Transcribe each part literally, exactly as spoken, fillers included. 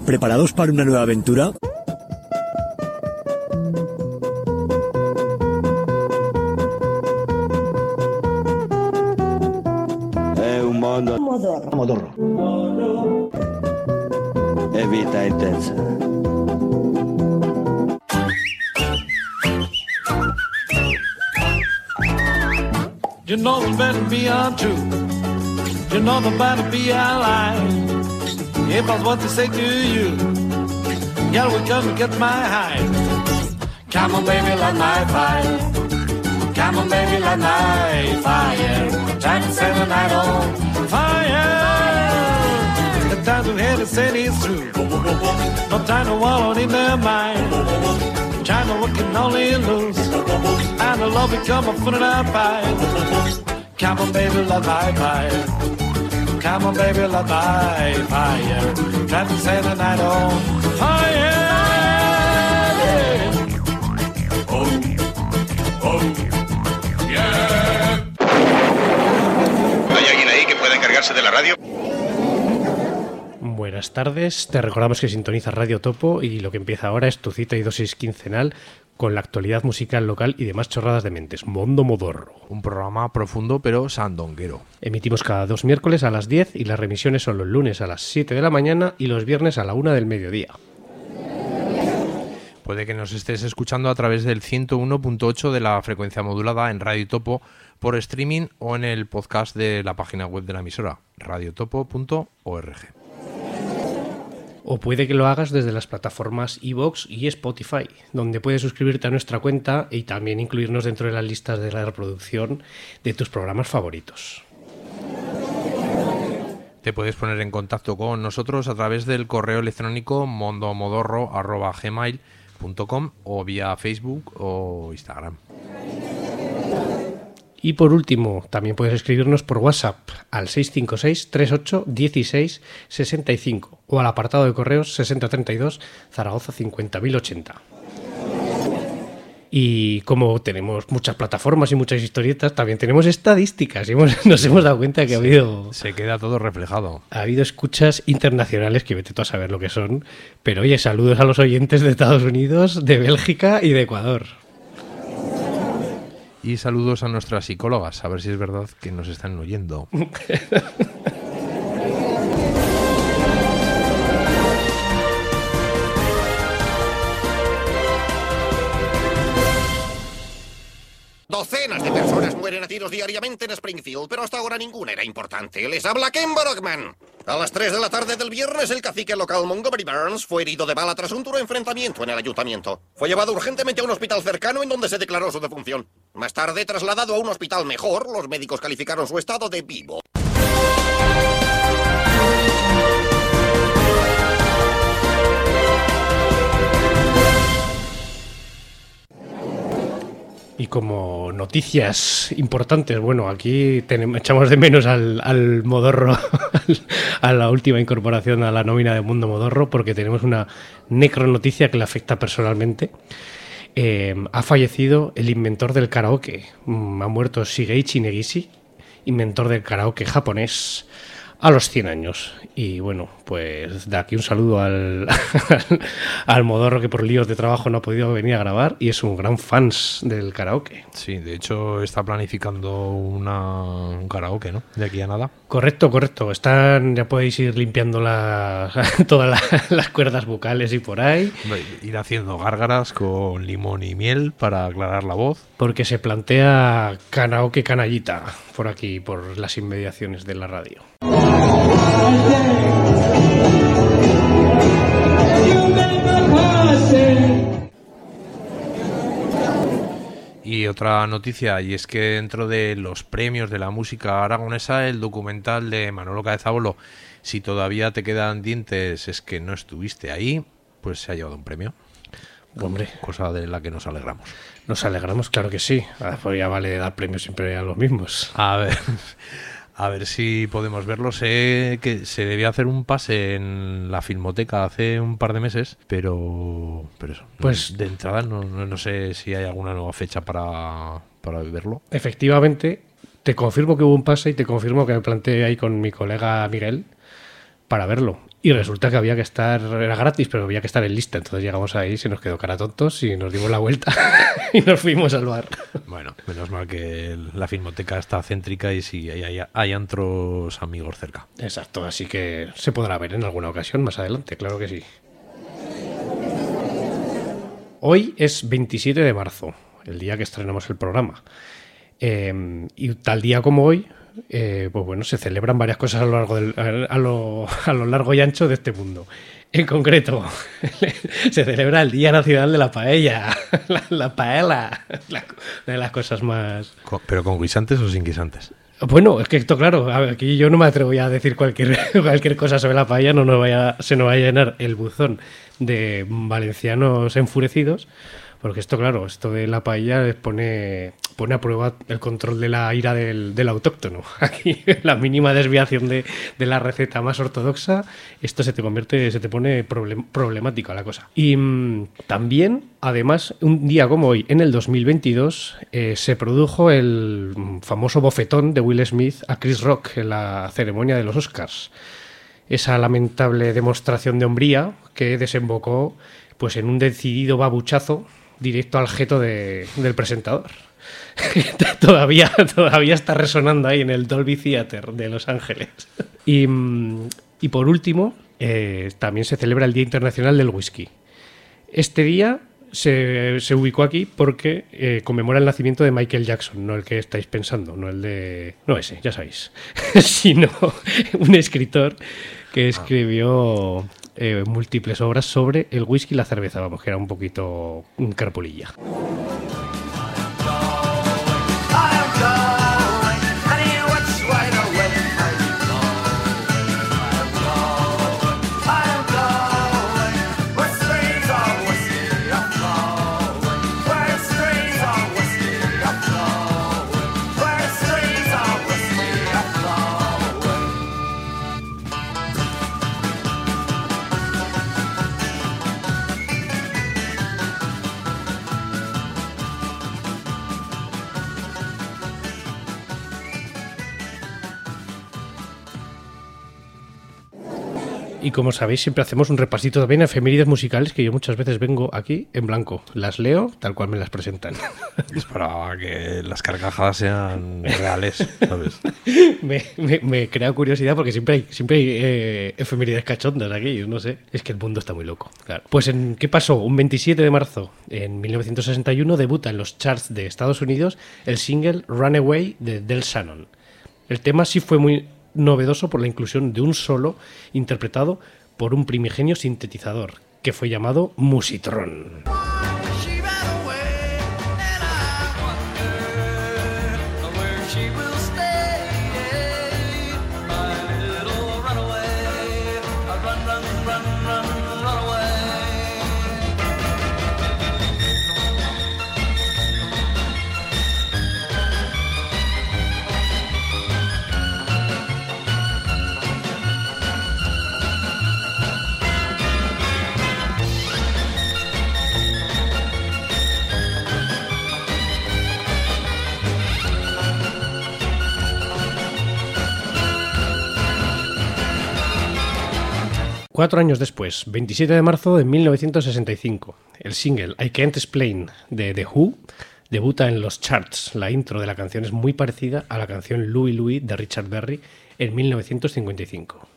¿Preparados para una nueva aventura? È un mondo Modorro. Modorro. È vita intensa. You know the better be untrue. You know the better be a lie. If I was what they say to you, yeah, we come to get my high. Come on, baby, light my fire. Come on, baby, light my fire. Time to set the night on fire. The time to hear the city is true. No time to wallow in their mind. China looking only loose. And the love become a foot in our pie. Come on, baby, light my fire. Come on, baby, light my fire. Time to set the night on fire. Oh, oh, yeah. ¿Hay alguien ahí que pueda encargarse de la radio? Buenas tardes, te recordamos que sintonizas Radio Topo y lo que empieza ahora es tu cita y dosis quincenal con la actualidad musical local y demás chorradas de mentes. Mondo Modorro. Un programa profundo pero sandonguero. Emitimos cada dos miércoles a las diez y las remisiones son los lunes a las siete de la mañana y los viernes a la una del mediodía. Puede que nos estés escuchando a través del ciento uno punto ocho de la frecuencia modulada en Radio Topo por streaming o en el podcast de la página web de la emisora, radiotopo punto org. O puede que lo hagas desde las plataformas iVoox y Spotify, donde puedes suscribirte a nuestra cuenta y también incluirnos dentro de las listas de la reproducción de tus programas favoritos. Te puedes poner en contacto con nosotros a través del correo electrónico mondomodorro arroba gmail punto com o vía Facebook o Instagram. Y por último, también puedes escribirnos por WhatsApp al seis cinco seis, treinta y ocho, dieciséis, sesenta y cinco o al apartado de correos sesenta treinta y dos, Zaragoza cincuenta mil ochenta. Y como tenemos muchas plataformas y muchas historietas, también tenemos estadísticas y hemos, nos hemos dado cuenta que sí, ha habido... Se queda todo reflejado. Ha habido escuchas internacionales que vete tú a saber lo que son. Pero oye, saludos a los oyentes de Estados Unidos, de Bélgica y de Ecuador. Y saludos a nuestras psicólogas, a ver si es verdad que nos están oyendo. Docenas de personas mueren a tiros diariamente en Springfield, pero hasta ahora ninguna era importante. Les habla Ken Brockman. A las tres de la tarde del viernes, el cacique local Montgomery Burns fue herido de bala tras un duro enfrentamiento en el ayuntamiento. Fue llevado urgentemente a un hospital cercano en donde se declaró su defunción. Más tarde, trasladado a un hospital mejor, los médicos calificaron su estado de vivo. Y como noticias importantes, bueno, aquí tenemos, echamos de menos al, al Modorro, a la última incorporación a la nómina de Mundo Modorro, porque tenemos una necronoticia que le afecta personalmente. Eh, ha fallecido el inventor del karaoke. Mm, ha muerto Shigeichi Negishi, inventor del karaoke japonés, a los cien años. Y bueno, pues de aquí un saludo al, al Modorro, que por líos de trabajo no ha podido venir a grabar y es un gran fan del karaoke. Sí, de hecho está planificando una, un karaoke, ¿no? De aquí a nada. Correcto, correcto. Están, ya podéis ir limpiando la, todas la, las cuerdas vocales y por ahí. Ir haciendo gárgaras con limón y miel para aclarar la voz. Porque se plantea karaoke canallita por aquí, por las inmediaciones de la radio. Y otra noticia, y es que dentro de los premios de la música aragonesa, el documental de Manolo Cabezabolo, Si todavía te quedan dientes es que no estuviste ahí, pues se ha llevado un premio. Hombre, cosa de la que nos alegramos. Nos alegramos, claro que sí. Pues ya vale dar premios siempre a los mismos. A ver, a ver si podemos verlo. Sé que se debía hacer un pase en la Filmoteca hace un par de meses, pero, pero eso. Pues de entrada no, no, no sé si hay alguna nueva fecha para, para verlo. Efectivamente, te confirmo que hubo un pase y te confirmo que me planteé ahí con mi colega Miguel para verlo. Y resulta que había que estar, era gratis, pero había que estar en lista. Entonces llegamos ahí, se nos quedó cara tontos y nos dimos la vuelta y nos fuimos al bar. Bueno, menos mal que la Filmoteca está céntrica y sí, hay, hay, hay antros amigos cerca. Exacto, así que se podrá ver en alguna ocasión más adelante, claro que sí. Hoy es veintisiete de marzo, el día que estrenamos el programa. Eh, y tal día como hoy, eh, pues bueno, se celebran varias cosas a lo largo del, a, lo, a lo largo y ancho de este mundo. En concreto, se celebra el Día Nacional de la Paella, la, la paella, la, una de las cosas más... Con, ¿Pero con guisantes o sin guisantes? Bueno, es que esto, claro, aquí yo no me atrevo ya a decir cualquier, cualquier cosa sobre la paella, no nos vaya, se nos vaya a llenar el buzón de valencianos enfurecidos. Porque esto, claro, esto de la paella les pone, pone a prueba el control de la ira del, del autóctono. Aquí, la mínima desviación de, de la receta más ortodoxa, esto se te convierte, se te pone problem, problemática la cosa. Y mmm, también, además, un día como hoy, en el dos mil veintidós, eh, se produjo el famoso bofetón de Will Smith a Chris Rock en la ceremonia de los Oscars. Esa lamentable demostración de hombría que desembocó pues, en un decidido babuchazo directo al jeto de, del presentador. todavía, todavía está resonando ahí en el Dolby Theater de Los Ángeles. Y, y por último, eh, también se celebra el Día Internacional del Whisky. Este día se, se ubicó aquí porque eh, conmemora el nacimiento de Michael Jackson, no el que estáis pensando, no el de... no ese, ya sabéis, sino un escritor que escribió... Eh, múltiples obras sobre el whisky y la cerveza, vamos, que era un poquito un carpulilla. Y como sabéis, siempre hacemos un repasito también a efemérides musicales que yo muchas veces vengo aquí en blanco. Las leo tal cual me las presentan. Es para que las carcajadas sean reales, ¿sabes? me, me, me crea curiosidad porque siempre hay, siempre hay eh, efemérides cachondas aquí, no sé. Es que el mundo está muy loco, claro. Pues, en, ¿qué pasó? Un veintisiete de marzo, en mil novecientos sesenta y uno, debuta en los charts de Estados Unidos el single Runaway de Del Shannon. El tema sí fue muy... novedoso por la inclusión de un solo interpretado por un primigenio sintetizador que fue llamado Musitron. Cuatro años después, veintisiete de marzo de mil novecientos sesenta y cinco, el single I Can't Explain de The Who debuta en los charts. La intro de la canción es muy parecida a la canción Louie Louie de Richard Berry en mil novecientos cincuenta y cinco.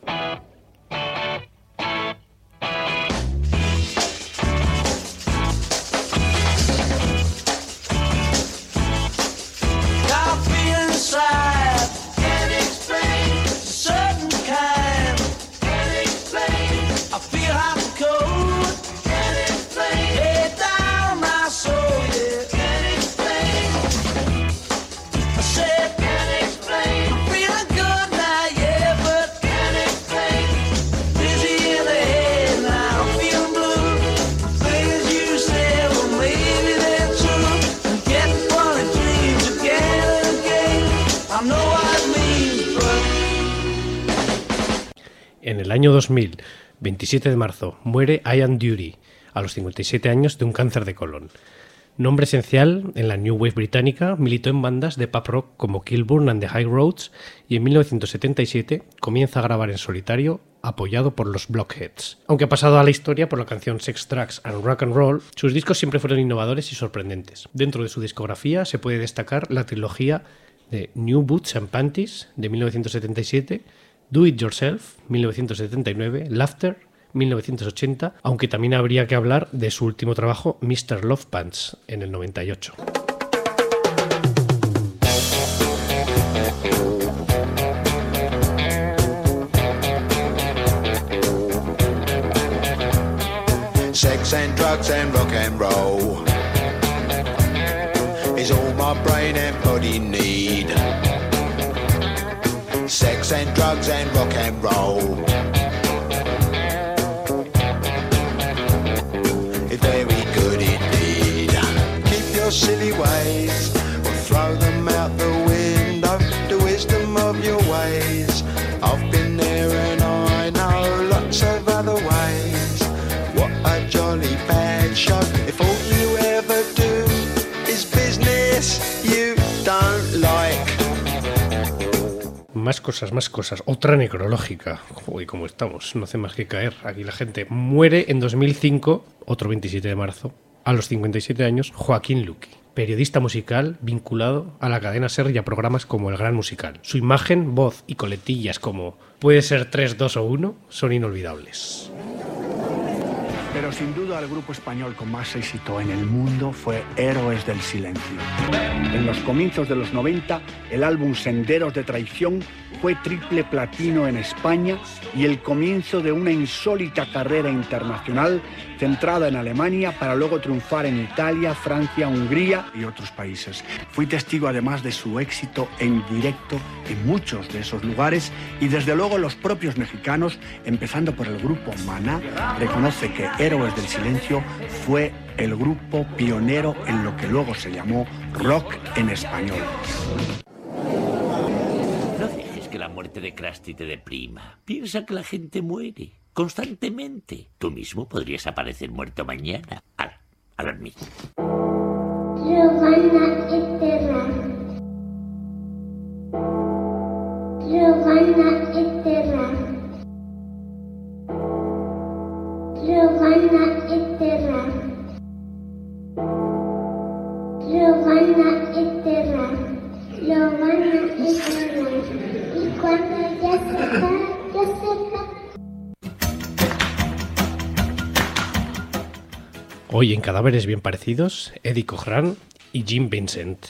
En el año dos mil, veintisiete de marzo, muere Ian Dury a los cincuenta y siete años de un cáncer de colon. Nombre esencial en la New Wave británica, militó en bandas de pop rock como Kilburn and the High Roads y en mil novecientos setenta y siete comienza a grabar en solitario apoyado por los Blockheads. Aunque ha pasado a la historia por la canción Sex, Drugs and Rock and Roll, sus discos siempre fueron innovadores y sorprendentes. Dentro de su discografía se puede destacar la trilogía de New Boots and Panties de mil novecientos setenta y siete, Do It Yourself mil novecientos setenta y nueve, Laughter mil novecientos ochenta, aunque también habría que hablar de su último trabajo mister Love Pants en el noventa y ocho. Sex and drugs and rock and roll is all my brain and body need. Sex and drugs and rock and roll is very good indeed. Keep your silly ways or throw them out the window. The wisdom of your ways, I've been there and I know lots of other ways. What a jolly bad show. If all you ever do is business you don't like. Más cosas, más cosas. Otra necrológica. Uy, cómo estamos. No hace más que caer. Aquí la gente muere en dos mil cinco, otro veintisiete de marzo, a los cincuenta y siete años, Joaquín Luqui, periodista musical vinculado a la cadena SER y a programas como El Gran Musical. Su imagen, voz y coletillas como Puede ser tres, dos o uno son inolvidables. Pero sin duda el grupo español con más éxito en el mundo fue Héroes del Silencio. En los comienzos de los noventa, el álbum Senderos de Traición fue triple platino en España y el comienzo de una insólita carrera internacional centrada en Alemania para luego triunfar en Italia, Francia, Hungría y otros países. Fui testigo además de su éxito en directo en muchos de esos lugares y desde luego los propios mexicanos, empezando por el grupo Maná, reconoce que Héroes del Silencio fue el grupo pionero en lo que luego se llamó rock en español. No dejes que la muerte de Krusty te deprima. Piensa que la gente muere constantemente. Tú mismo podrías aparecer muerto mañana. Hala, a dormir. Giovanna Eterna. Giovanna Eterna. Giovanna Eterna. Giovanna Eterna. Giovanna Eterna. Y cuando ya sepa, ya sepa. Hoy en Cadáveres Bien Parecidos, Eddie Cochran y Jim Vincent.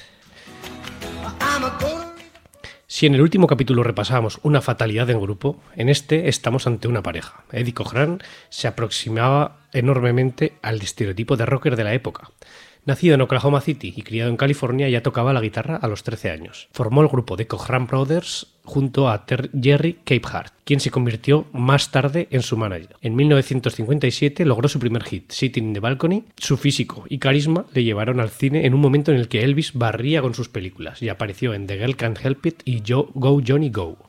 Si en el último capítulo repasábamos una fatalidad en grupo, en este estamos ante una pareja. Eddie Cochran se aproximaba enormemente al estereotipo de rocker de la época. Nacido en Oklahoma City y criado en California, ya tocaba la guitarra a los trece años. Formó el grupo de Cochran Brothers junto a Ter- Jerry Capehart, quien se convirtió más tarde en su manager. En mil novecientos cincuenta y siete logró su primer hit, Sitting in the Balcony. Su físico y carisma le llevaron al cine en un momento en el que Elvis barría con sus películas y apareció en The Girl Can't Help It y Go Johnny Go.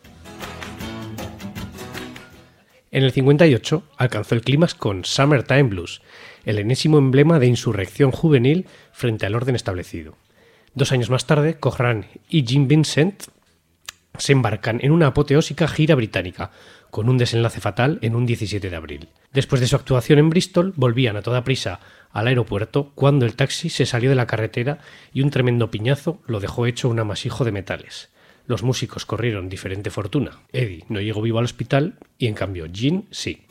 En el cincuenta y ocho alcanzó el clímax con Summertime Blues, el enésimo emblema de insurrección juvenil frente al orden establecido. Dos años más tarde, Cochran y Jim Vincent se embarcan en una apoteósica gira británica, con un desenlace fatal en un diecisiete de abril. Después de su actuación en Bristol, volvían a toda prisa al aeropuerto cuando el taxi se salió de la carretera y un tremendo piñazo lo dejó hecho un amasijo de metales. Los músicos corrieron diferente fortuna. Eddie no llegó vivo al hospital y en cambio Jim sí.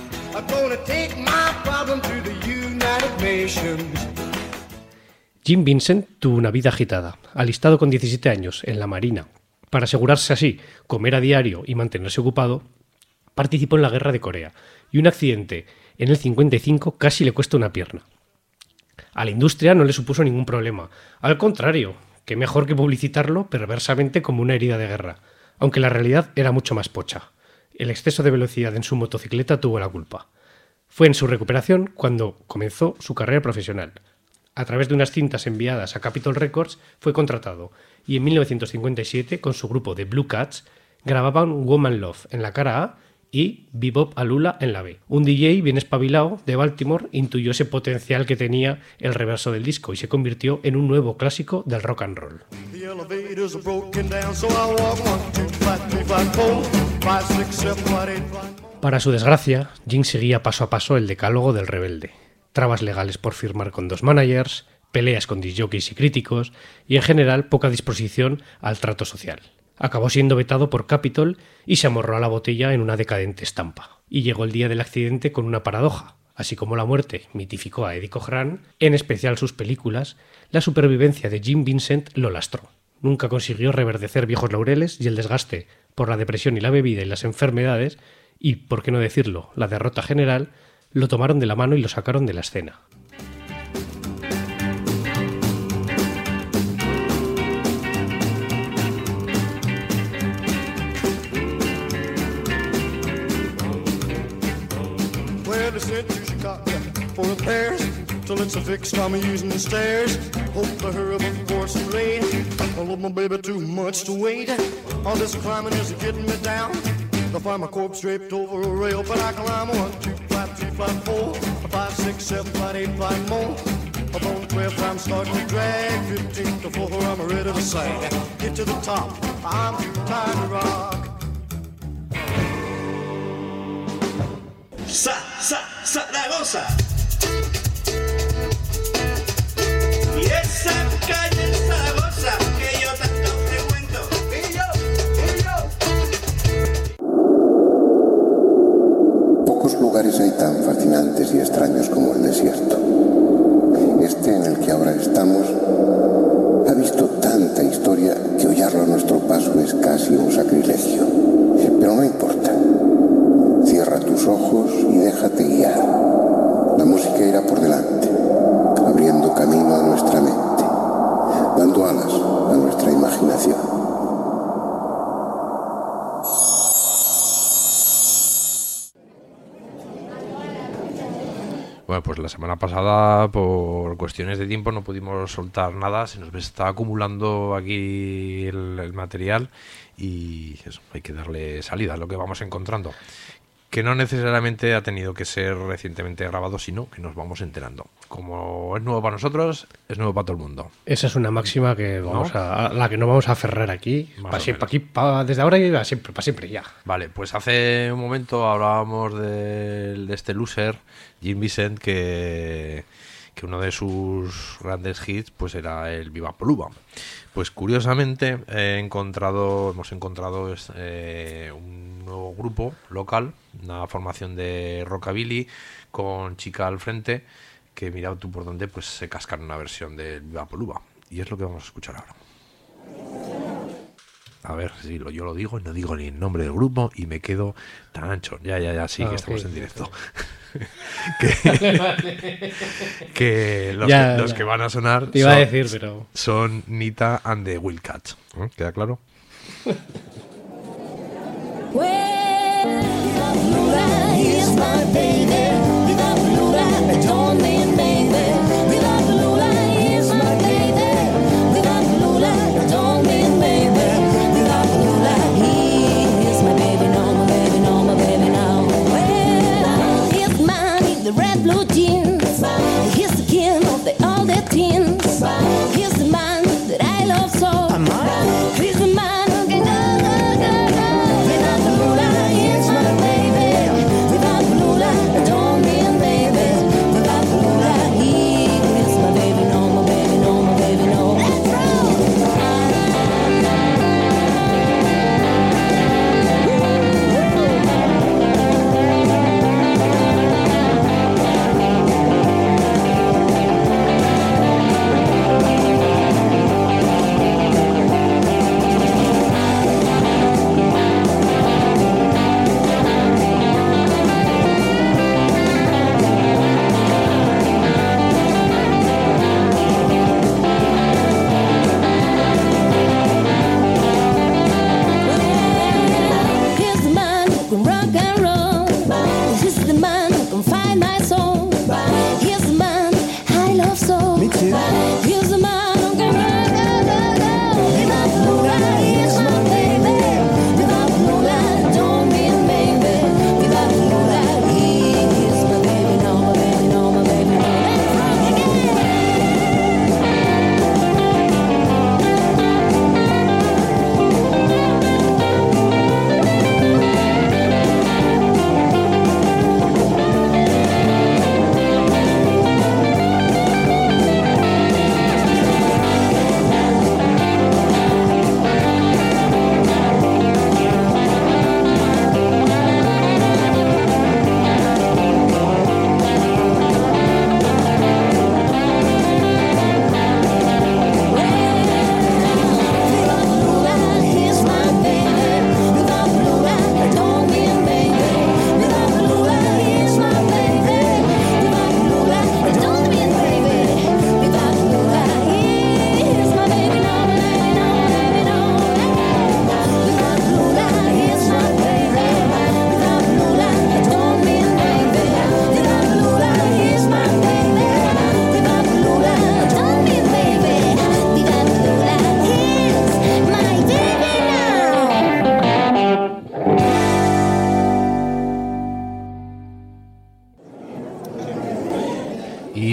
Jim Vincent tuvo una vida agitada. Alistado con diecisiete años en la Marina, para asegurarse así comer a diario y mantenerse ocupado, participó en la Guerra de Corea y un accidente en el cincuenta y cinco casi le cuesta una pierna. A la industria no le supuso ningún problema. Al contrario, qué mejor que publicitarlo perversamente como una herida de guerra, aunque la realidad era mucho más pocha. El exceso de velocidad en su motocicleta tuvo la culpa. Fue en su recuperación cuando comenzó su carrera profesional. A través de unas cintas enviadas a Capitol Records fue contratado y en mil novecientos cincuenta y siete, con su grupo The Blue Cats, grababan Woman Love en la cara A y Bebop a Lula en la B. Un D J bien espabilado de Baltimore intuyó ese potencial que tenía el reverso del disco y se convirtió en un nuevo clásico del rock and roll. Para su desgracia, Jim seguía paso a paso el decálogo del rebelde. Trabas legales por firmar con dos managers, peleas con discjockeys y críticos y en general poca disposición al trato social. Acabó siendo vetado por Capitol y se amorró a la botella en una decadente estampa. Y llegó el día del accidente con una paradoja. Así como la muerte mitificó a Eddie Cochran, en especial sus películas, la supervivencia de Jim Vincent lo lastró. Nunca consiguió reverdecer viejos laureles y el desgaste por la depresión y la bebida y las enfermedades, y, por qué no decirlo, la derrota general, lo tomaron de la mano y lo sacaron de la escena. For repairs, till it's a fixed, I'm using the stairs. Hope to hurry before some rain. I love my baby too much to wait. All this climbing is getting me down. I find my corpse draped over a rail, but I climb one, two, five, three, five, four, five, six, seven, five, eight, five more. Up on the twelfth, I'm starting to drag. Fifteen to four, I'm ready to sing. Get to the top, I'm too tired to rock. Sa, sa, Zaragoza. Y esa calle en Zaragoza que yo tanto frecuento. Y yo, y yo. Pocos lugares hay tan fascinantes y extraños como el desierto. Este en el que ahora estamos ha visto tanta historia que hollarlo a nuestro paso es casi un sacrilegio. Pero no importa. Cierra tus ojos y déjate guiar. La música irá por delante, abriendo camino a nuestra mente, dando alas a nuestra imaginación. Bueno, pues la semana pasada, por cuestiones de tiempo, no pudimos soltar nada. Se nos está acumulando aquí el, el material y eso, hay que darle salida a lo que vamos encontrando. Que no necesariamente ha tenido que ser recientemente grabado, sino que nos vamos enterando. Como es nuevo para nosotros, es nuevo para todo el mundo. Esa es una máxima que vamos ¿No? a, a la que no vamos a aferrar aquí, para siempre, aquí pa, desde ahora y para siempre, para siempre ya. Vale, pues hace un momento hablábamos de, de este loser, Jim Vincent, que, que uno de sus grandes hits pues era el Viva Poluba. Pues curiosamente he encontrado, hemos encontrado eh, un nuevo grupo local, una formación de rockabilly con chica al frente, que mira tú por dónde pues se cascan una versión de Viva Poluba. Y es lo que vamos a escuchar ahora. A ver, si lo, yo lo digo y no digo ni el nombre del grupo y me quedo tan ancho. Ya, ya, ya, sí, ah, que estamos okay, en directo. Okay. que, vale, vale. que, los, ya, que los que van a sonar te iba son, a decir, pero... son Nita and the Wildcats. ¿Eh? ¿Queda claro? The red blue jeans, he's the king of the all the teens. He's the man that I love so. He's the man who can go, go,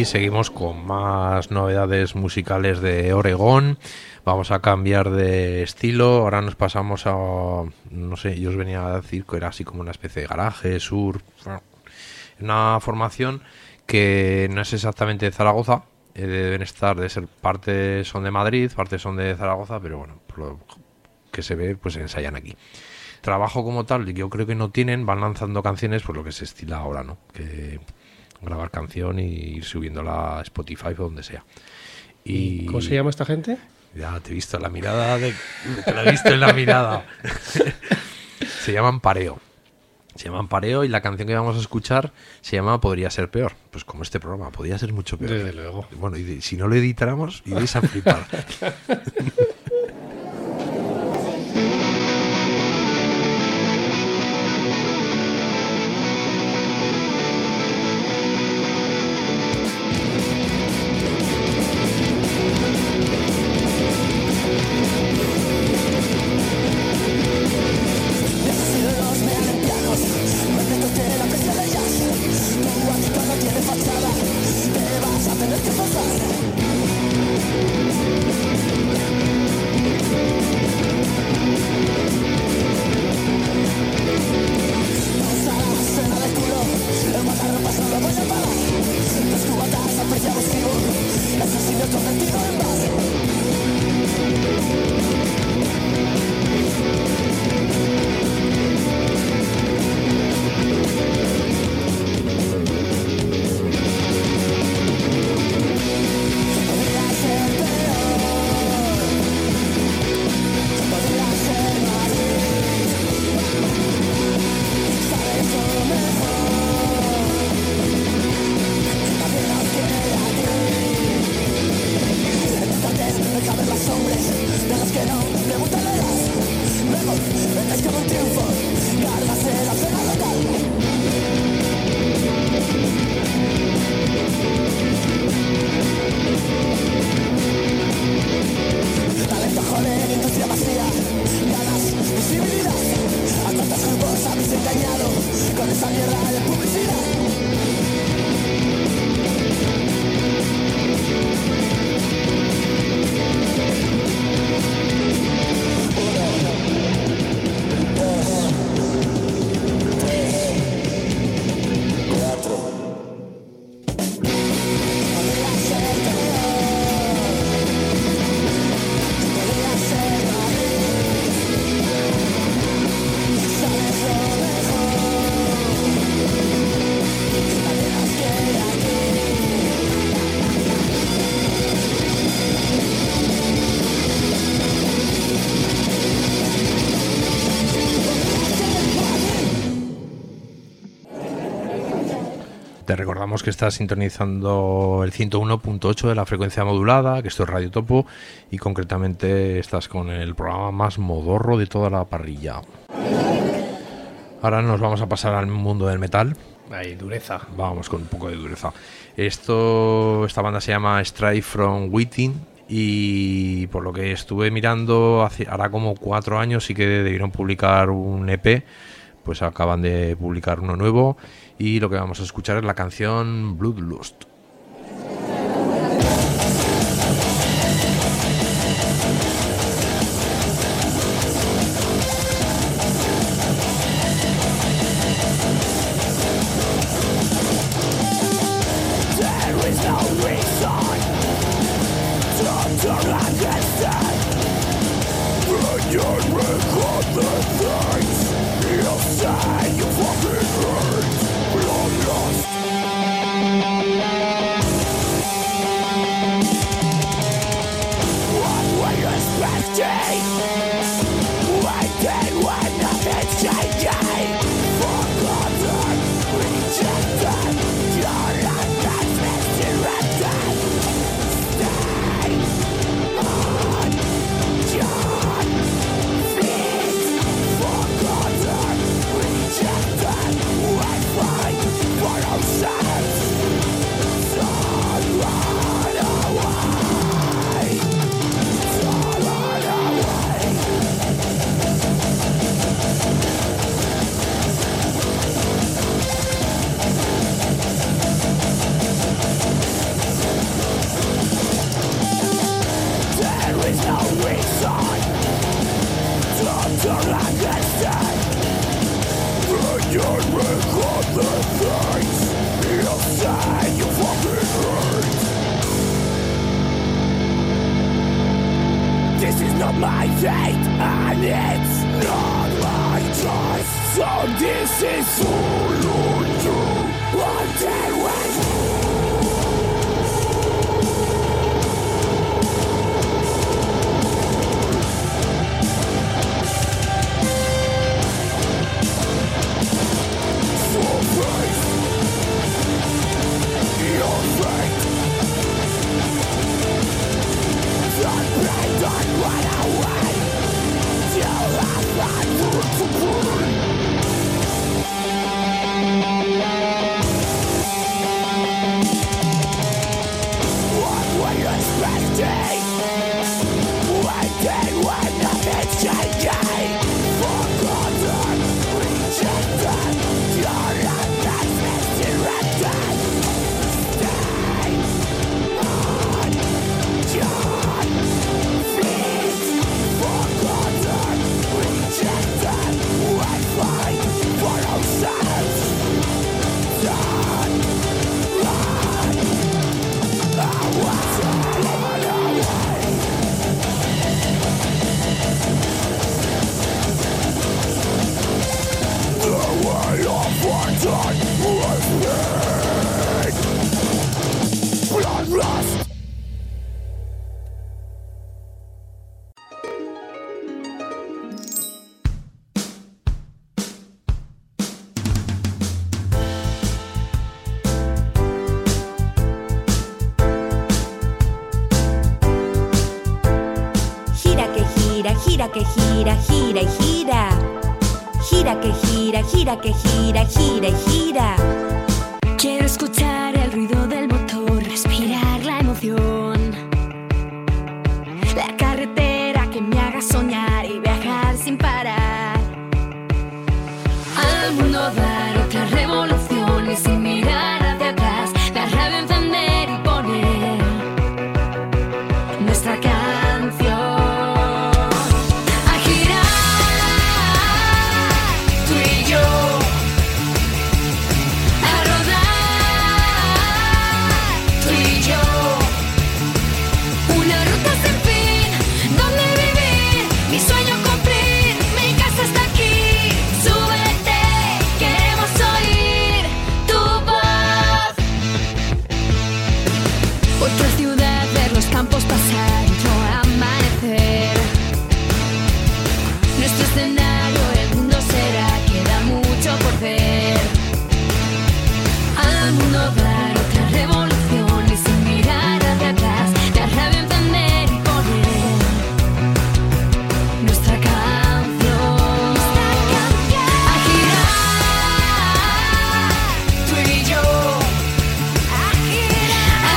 y seguimos con más novedades musicales de Oregón. Vamos a cambiar de estilo. Ahora nos pasamos a, no sé, yo os venía a decir que era así como una especie de garaje, surf, una formación que no es exactamente de Zaragoza. Eh, deben estar, de ser parte son de Madrid, parte son de Zaragoza, pero bueno, por lo que se ve, pues ensayan aquí. Trabajo como tal, yo creo que no tienen, van lanzando canciones por lo que se estila ahora, ¿no? Que grabar canción y ir subiéndola a Spotify o donde sea. ¿Y cómo se llama esta gente? Ya te he visto la mirada, de, te la he visto en la mirada. Se llaman Pareo. Se llaman Pareo y la canción que vamos a escuchar se llama Podría ser peor. Pues como este programa, podría ser mucho peor. Desde luego. Bueno, y de, si no lo editáramos, iréis a flipar. Te recordamos que estás sintonizando el ciento uno punto ocho de la frecuencia modulada, que esto es Radio Topo, y concretamente estás con el programa más modorro de toda la parrilla. Ahora nos vamos a pasar al mundo del metal. Ahí, dureza. Vamos con un poco de dureza. Esto, esta banda se llama Straight from Within, y por lo que estuve mirando, hace, hará como cuatro años sí que debieron publicar un E P, pues acaban de publicar uno nuevo, y lo que vamos a escuchar es la canción Bloodlust. Rejected This is not my fate, and it's not my choice. So this is all on you until when. gira que gira, gira y gira. Gira que gira, gira que gira, gira y gira. Quiero escuchar el ruido del motor, respirar la emoción. La carretera que me haga soñar y viajar sin parar. Al mundo dar otra revolución y sin mirar hacia atrás. La radio encender y poner nuestra canción. A girar, tú y yo. A rodar, tú y yo. Una ruta sin fin, donde vivir, mi sueño cumplir, mi casa está aquí. Súbete, queremos oír tu voz. Otra ciudad, ver los campos pasar, otro amanecer. Nuestro escenario, el mundo será, queda mucho por ver. Al mundo dar otra revolución y sin mirar hacia atrás. La radio encender y poner nuestra canción. A girar, tú y yo. A girar, a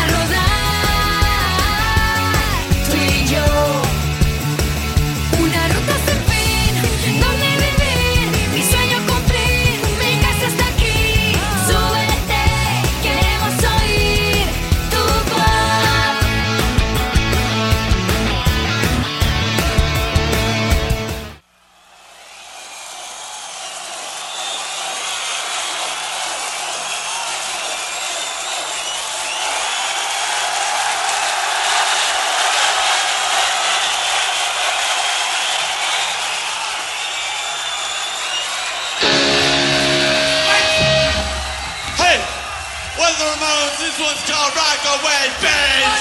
rodar, tú y yo. Una ruta sin fin, donde vivir, mi sueño cumplir, mi casa está aquí. Súbete, queremos oír tu voz. Hey, what's the Ramones? This one's called Rockaway Bass.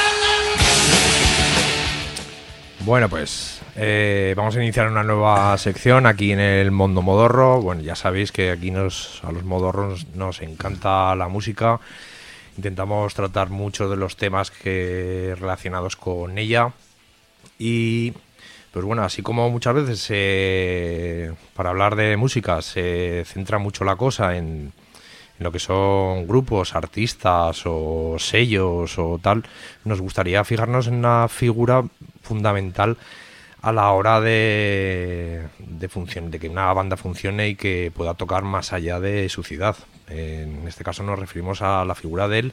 Bueno, pues eh, vamos a iniciar una nueva sección aquí en el Mundo Modorro. Bueno, ya sabéis que aquí nos, a los modorros nos encanta la música. Intentamos tratar muchos de los temas que relacionados con ella. Y pues bueno, así como muchas veces eh, para hablar de música se centra mucho la cosa en, en lo que son grupos, artistas o sellos o tal, nos gustaría fijarnos en una figura fundamental a la hora de, de, función, de que una banda funcione y que pueda tocar más allá de su ciudad. En este caso nos referimos a la figura del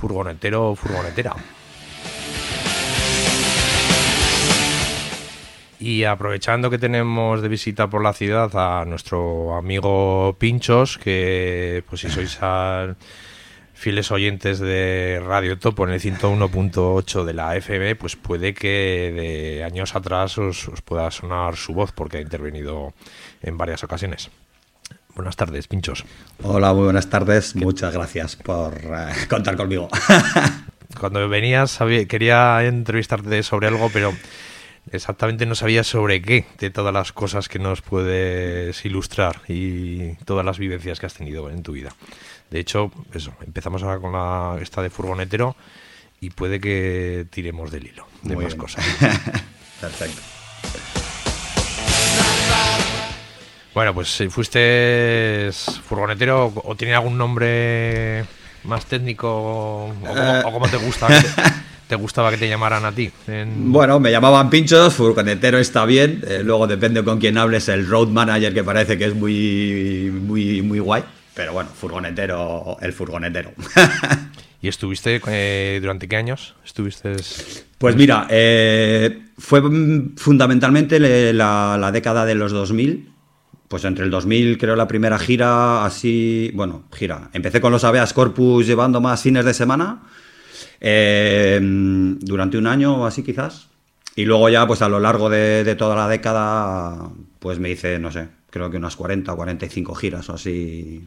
furgonetero o furgonetera. Y aprovechando que tenemos de visita por la ciudad a nuestro amigo Pinchos, que pues si sois al... fieles oyentes de Radio Topo en el ciento uno punto ocho de la F M, pues puede que de años atrás os, os pueda sonar su voz porque ha intervenido en varias ocasiones. Buenas tardes, Pinchos. Hola, muy buenas tardes. Muchas gracias por eh, contar conmigo. Cuando venías sabía, quería entrevistarte sobre algo, pero exactamente no sabía sobre qué, de todas las cosas que nos puedes ilustrar y todas las vivencias que has tenido en tu vida. De hecho, eso, empezamos ahora con la esta de furgonetero y puede que tiremos del hilo de Muy más bien. cosas. Perfecto. Bueno, pues si fuiste furgonetero o, o tiene algún nombre más técnico o como, Eh. o como te gusta que te, te gustaba que te llamaran a ti. En... Bueno, me llamaban Pinchos, furgonetero está bien. Eh, luego depende con quién hables, el road manager, que parece que es muy, muy, muy guay. Pero bueno, furgonetero, el furgonetero. ¿Y estuviste eh, durante qué años? ¿Estuviste? Pues mira, eh, fue fundamentalmente le- la, la década de los dos mil. Pues entre el dos mil creo la primera gira así, bueno, gira. Empecé con los Habeas Corpus llevando más fines de semana, eh, durante un año o así quizás. Y luego ya pues a lo largo de, de toda la década pues me hice, no sé, creo que unas cuarenta o cuarenta y cinco giras o así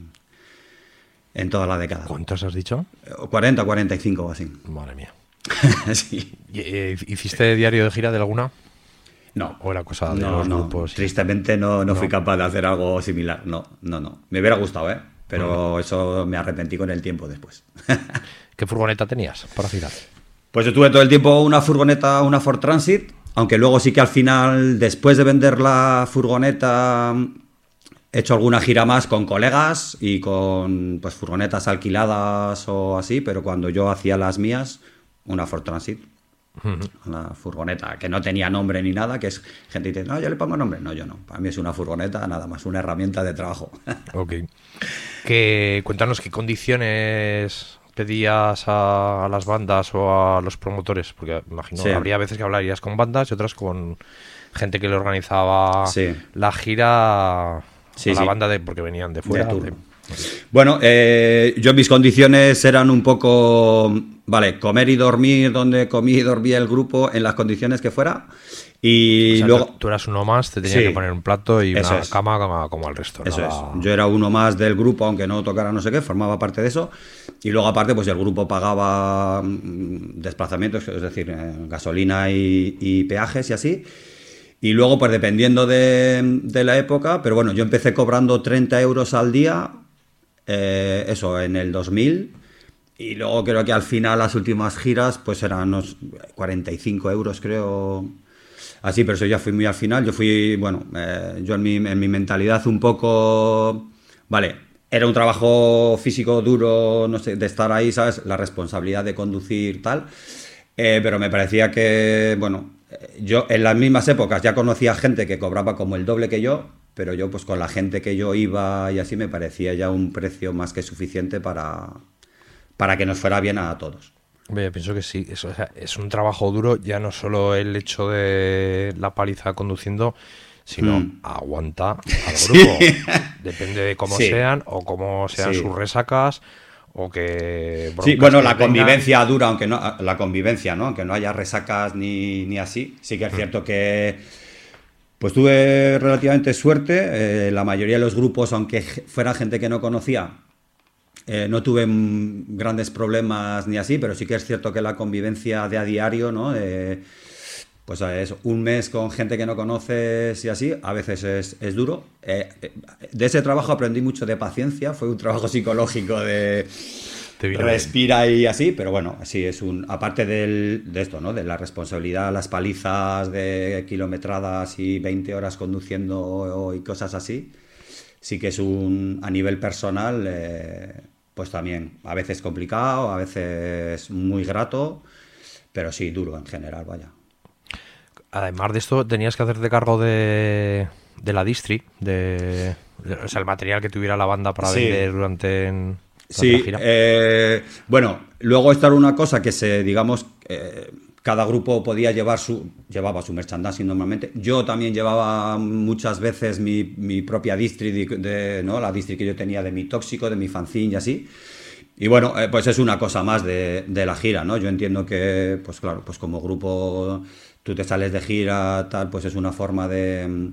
en toda la década. ¿Cuántas has dicho? cuarenta, cuarenta y cinco o así. Madre mía. Sí. ¿Y, eh, ¿Hiciste diario de gira de alguna? No. ¿O era cosa de No, los no. grupos? Tristemente no, no, No. fui capaz de hacer algo similar. No, no, no. Me hubiera gustado, ¿eh? Pero eso me arrepentí con el tiempo después. ¿Qué furgoneta tenías para girar? Pues yo tuve todo el tiempo una furgoneta, una Ford Transit, aunque luego sí que al final, después de vender la furgoneta, he hecho alguna gira más con colegas y con pues furgonetas alquiladas o así, pero cuando yo hacía las mías, una Ford Transit. Una furgoneta que no tenía nombre ni nada, que es gente que dice, no, yo le pongo nombre. No, yo no. Para mí es una furgoneta, nada más, una herramienta de trabajo. Ok. Que, cuéntanos qué condiciones pedías a, a las bandas o a los promotores, porque imagino Sí. habría veces que hablarías con bandas y otras con gente que le organizaba Sí. la gira Sí, a la sí. banda de porque venían de fuera. De tour. de- Bueno, eh, yo mis condiciones eran un poco, vale, comer y dormir donde comí y dormía el grupo en las condiciones que fuera. Y O sea, luego... tú, tú eras uno más, te tenía Sí. que poner un plato y Eso una es. cama como, como al resto. Eso nada- es. Yo era uno más del grupo, aunque no tocara no sé qué, formaba parte de eso. Y luego aparte, pues el grupo pagaba mm, desplazamientos, es decir, eh, gasolina y, y peajes y así. Y luego, pues dependiendo de, de la época, pero bueno, yo empecé cobrando treinta euros al día, eh, eso, en el dos mil. Y luego creo que al final las últimas giras, pues eran unos cuarenta y cinco euros, creo. Así, pero eso ya fui muy al final. Yo fui, bueno, eh, yo en mi, en mi mentalidad un poco, vale, era un trabajo físico duro, no sé, de estar ahí, ¿sabes? La responsabilidad de conducir, tal. Eh, pero me parecía que, bueno, eh, yo en las mismas épocas ya conocía gente que cobraba como el doble que yo, pero yo pues con la gente que yo iba y así me parecía ya un precio más que suficiente para, para que nos fuera bien a todos. Hombre, yo pienso que sí, es, o sea, es un trabajo duro, ya no solo el hecho de la paliza conduciendo, sino Mm. aguanta al Sí. grupo. Depende de cómo Sí. sean o cómo sean Sí. sus resacas o que... Sí, broncas bueno, que la tengan. convivencia dura, aunque no, la convivencia, ¿no? Aunque no haya resacas ni, ni así. Sí que es cierto que pues tuve relativamente suerte. Eh, la mayoría de los grupos, aunque je- fuera gente que no conocía, eh, no tuve mm, grandes problemas ni así, pero sí que es cierto que la convivencia de a diario, ¿no? Eh, pues es un mes con gente que no conoces y así, a veces es, es duro. Eh, eh, de ese trabajo aprendí mucho de paciencia, fue un trabajo psicológico de Te vino respira y así, pero bueno, sí es un, aparte del, de esto, ¿no? De la responsabilidad, las palizas de kilometradas y veinte horas conduciendo y cosas así, sí que es un, a nivel personal, eh, pues también a veces complicado, a veces muy grato, pero sí duro en general, vaya. Además de esto, tenías que hacerte cargo de, de la distri, de, de- o sea, el material que tuviera la banda para Sí. vender durante, en, durante Sí, la gira. eh, bueno, luego está una cosa que se, digamos, eh, cada grupo podía llevar su, llevaba su merchandising normalmente. Yo también llevaba muchas veces mi, mi propia distri, de, de, ¿no? La distri que yo tenía de mi tóxico, de mi fanzine y así. Y bueno, eh, pues es una cosa más de, de la gira, ¿no? Yo entiendo que, pues claro, pues como grupo tú te sales de gira, tal, pues es una forma de,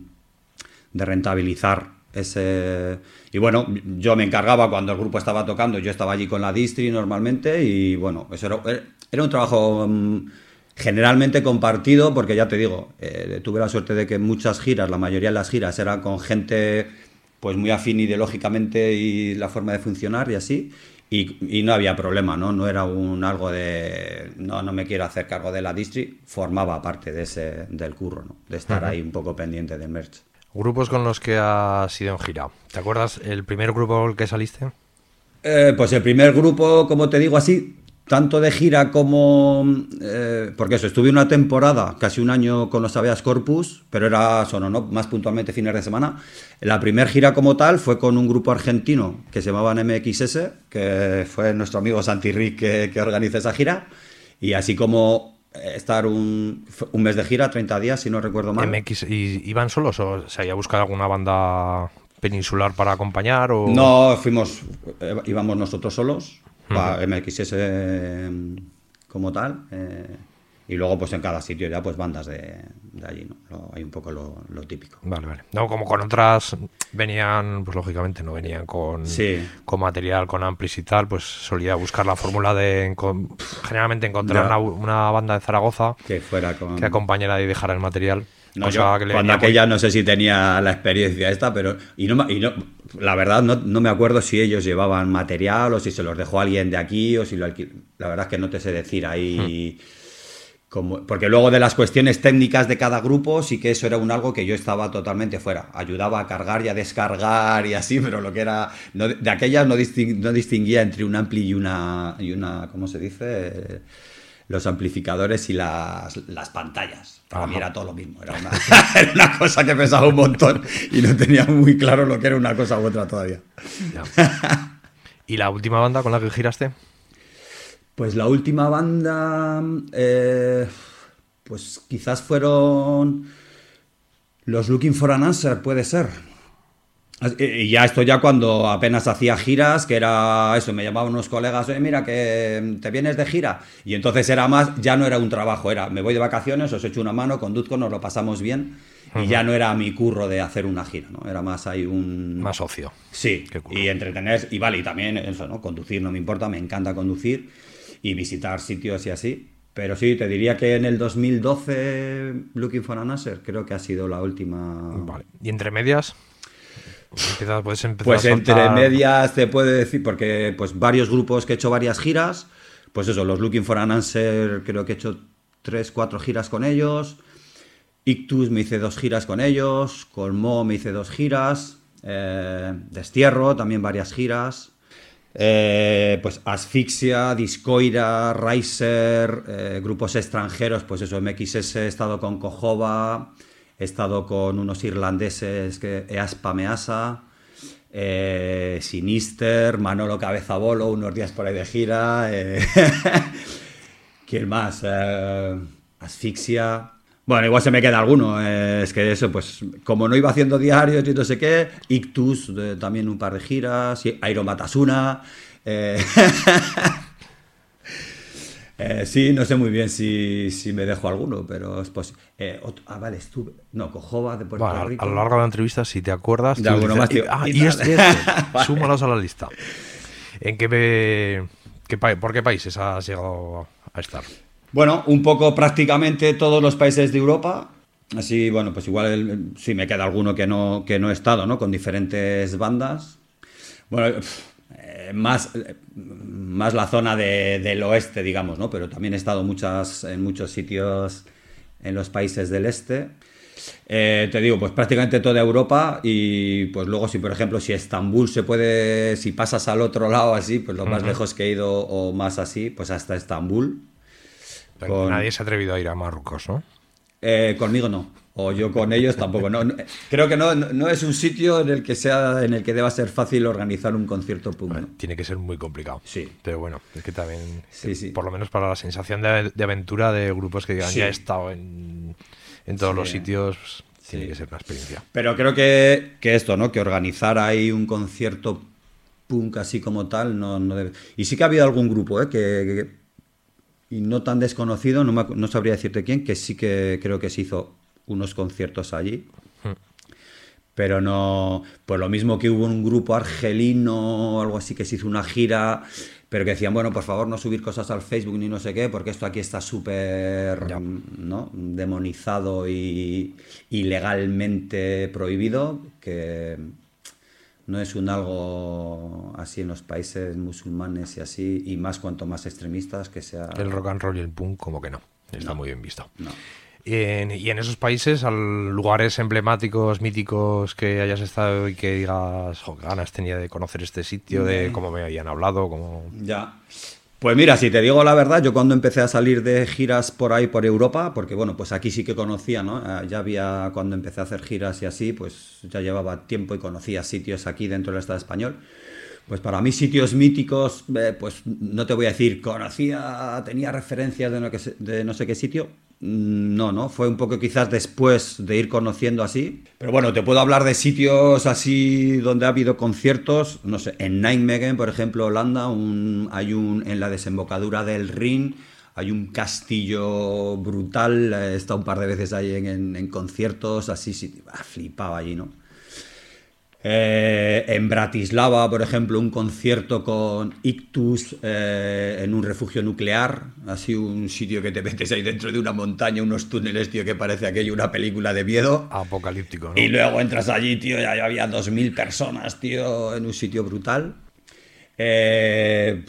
de rentabilizar ese... Y bueno, yo me encargaba cuando el grupo estaba tocando, yo estaba allí con la distri normalmente y bueno, eso era, era un trabajo um, generalmente compartido porque ya te digo, eh, tuve la suerte de que muchas giras, la mayoría de las giras eran con gente pues muy afín ideológicamente y la forma de funcionar y así. Y, y no había problema, ¿no? No era un algo de... No, no me quiero hacer cargo de la distri. Formaba parte de ese, del curro, ¿no? De estar Uh-huh. ahí un poco pendiente del merch. Grupos con los que has ido en gira. ¿Te acuerdas el primer grupo con el que saliste? Eh, pues el primer grupo, como te digo así, tanto de gira como... Eh, porque eso, estuve una temporada, casi un año con los Habeas Corpus, pero era solo, ¿no? Más puntualmente fines de semana. La primera gira como tal fue con un grupo argentino que se llamaban M X S, que fue nuestro amigo Santi Rick que, que organiza esa gira. Y así como estar un, un mes de gira, treinta días, si no recuerdo mal. M X, ¿y iban solos o se había buscado alguna banda peninsular para acompañar? O... No, fuimos, eh, íbamos nosotros solos. Uh-huh. M X S eh, como tal eh, y luego pues en cada sitio ya pues bandas de, de allí, ¿no? Lo, hay un poco lo, lo típico. Vale, vale. No, como con otras venían, pues lógicamente no venían con, sí. con material, con amplis y tal, pues solía buscar la fórmula de encon- generalmente encontrar una, una banda de Zaragoza que fuera con... que acompañara y dejara el material. No, yo, que cuando aquella muy... no sé si tenía la experiencia esta, pero y no, y no la verdad no, no me acuerdo si ellos llevaban material o si se los dejó alguien de aquí o si lo alquil... La verdad es que no te sé decir ahí... Hmm. Como... Porque luego de las cuestiones técnicas de cada grupo sí que eso era un algo que yo estaba totalmente fuera. Ayudaba a cargar y a descargar y así, pero lo que era... No, de aquellas no, disting... no distinguía entre un ampli y una... Y una ¿cómo se dice? Los amplificadores y las, las pantallas. Para Ajá. mí era todo lo mismo. Era una, era una cosa que pesaba un montón y no tenía muy claro lo que era una cosa u otra todavía. Ya. ¿Y la última banda con la que giraste? Pues la última banda... Eh, pues quizás fueron los Looking for an Answer, puede ser. Y ya esto ya cuando apenas hacía giras, que era eso, me llamaban unos colegas, oye, mira, que te vienes de gira. Y entonces era más, ya no era un trabajo, era, me voy de vacaciones, os echo una mano, conduzco, nos lo pasamos bien. Uh-huh. Y ya no era mi curro de hacer una gira, ¿no? Era más ahí un... Más ocio. Sí, y entretener, y vale, y también eso, ¿no? Conducir no me importa, me encanta conducir y visitar sitios y así. Pero sí, te diría que en el dos mil doce, Looking for an Answer, creo que ha sido la última... Vale. ¿Y entre medias? Empieza, puedes empezar pues a soltar... entre medias te puede decir, porque pues varios grupos que he hecho varias giras, pues eso, los Looking for an Answer creo que he hecho tres, cuatro giras con ellos, Ictus me hice dos giras con ellos, con Mo me hice dos giras, eh, Destierro también varias giras, eh, pues Asfixia, Discoira, Riser, eh, grupos extranjeros, pues eso, M X S, he estado con Cojova... He estado con unos irlandeses, que Easpa Measa, eh, Sinister, Manolo Cabezabolo, unos días por ahí de gira. Eh, ¿Quién más? Eh, Asfixia. Bueno, igual se me queda alguno. Eh, es que eso, pues, como no iba haciendo diarios y no sé qué, Ictus, eh, también un par de giras, Aeromatasuna. Eh, Eh, sí, no sé muy bien si, si me dejo alguno, pero es posible. Eh, ah, vale, estuve... No, Cojova de Puerto bueno, Rico. A lo largo de la entrevista, si te acuerdas... De alguno más, tío. Ah, y, y este, este. Vale. Súmalos a la lista. ¿En qué, qué ¿Por qué países has llegado a estar? Bueno, un poco prácticamente todos los países de Europa. Así, bueno, pues igual el, sí me queda alguno que no, que no he estado, ¿no? Con diferentes bandas. Bueno... Eh, más, eh, más la zona de, del oeste, digamos, ¿no? Pero también he estado muchas, en muchos sitios en los países del este. Eh, te digo, pues prácticamente toda Europa y pues luego si, por ejemplo, si Estambul se puede, si pasas al otro lado así, pues lo más uh-huh. lejos que he ido o más así, pues hasta Estambul. Con... Nadie se ha atrevido a ir a Marruecos, ¿no? Eh, conmigo no. o yo con ellos tampoco. No, no, creo que no, no, no es un sitio en el que sea en el que deba ser fácil organizar un concierto punk. Bueno, ¿no? Tiene que ser muy complicado. Sí. Pero bueno, es que también, sí, sí. por lo menos para la sensación de, de aventura de grupos que digan, Sí. ya he estado en, en todos Sí. los sitios, pues, Sí. tiene que ser una experiencia. Pero creo que, que esto, ¿no? Que organizar ahí un concierto punk así como tal, no, no debe... Y sí que ha habido algún grupo, ¿eh? Que, que- y no tan desconocido, no, me acu- no sabría decirte quién, que sí que creo que se hizo unos conciertos allí. Hmm. Pero no... Pues lo mismo que hubo un grupo argelino o algo así que se hizo una gira, pero que decían, bueno, por favor no subir cosas al Facebook ni no sé qué, porque esto aquí está súper, ¿no? Demonizado y, y legalmente prohibido, que no es un algo así en los países musulmanes y así, y más cuanto más extremistas que sea... El rock and roll y el punk, como que no. Está No. muy bien visto. No. En- y en esos países, al lugares emblemáticos, míticos que hayas estado y que digas, jo, qué ganas tenía de conocer este sitio, de Mm. cómo me habían hablado, cómo... Ya. Pues mira, si te digo la verdad, yo cuando empecé a salir de giras por ahí, por Europa, porque bueno, pues aquí sí que conocía, ¿no? Eh, Ya había, cuando empecé a hacer giras y así, pues ya llevaba tiempo y conocía sitios aquí dentro del Estado español. Pues para mí sitios míticos, eh, pues no te voy a decir, conocía, tenía referencias de no, que se- de no sé qué sitio. Mm, No, no, fue un poco quizás después de ir conociendo así. Pero bueno, te puedo hablar de sitios así donde ha habido conciertos, no sé, en Nijmegen, por ejemplo, Holanda, un, hay un, en la desembocadura del Rin, hay un castillo brutal, he estado un par de veces ahí en, en- en conciertos, así, sí, ah, flipaba allí, ¿no? Eh, en Bratislava, por ejemplo, un concierto con Ictus eh, en un refugio nuclear, así un sitio que te metes ahí dentro de una montaña, unos túneles, tío, que parece aquello una película de miedo. Apocalíptico, ¿no? Y luego entras allí, tío, ya había dos mil personas, tío, en un sitio brutal. Eh,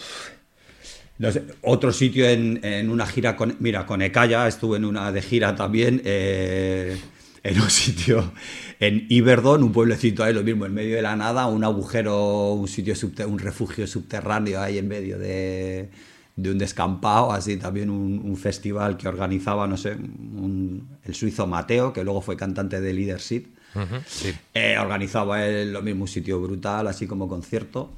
no sé, otro sitio en, en una gira con... Mira, con Ekaya, estuve en una de gira también, eh, en un sitio... En Iberdon, un pueblecito ahí, lo mismo, en medio de la nada, un agujero, un sitio, subte- un refugio subterráneo ahí en medio de, de un descampado, así también un, un festival que organizaba, no sé, un- el suizo Mateo, que luego fue cantante de Leadership, Ujú, sí. eh, organizaba él lo mismo, un sitio brutal, así como concierto.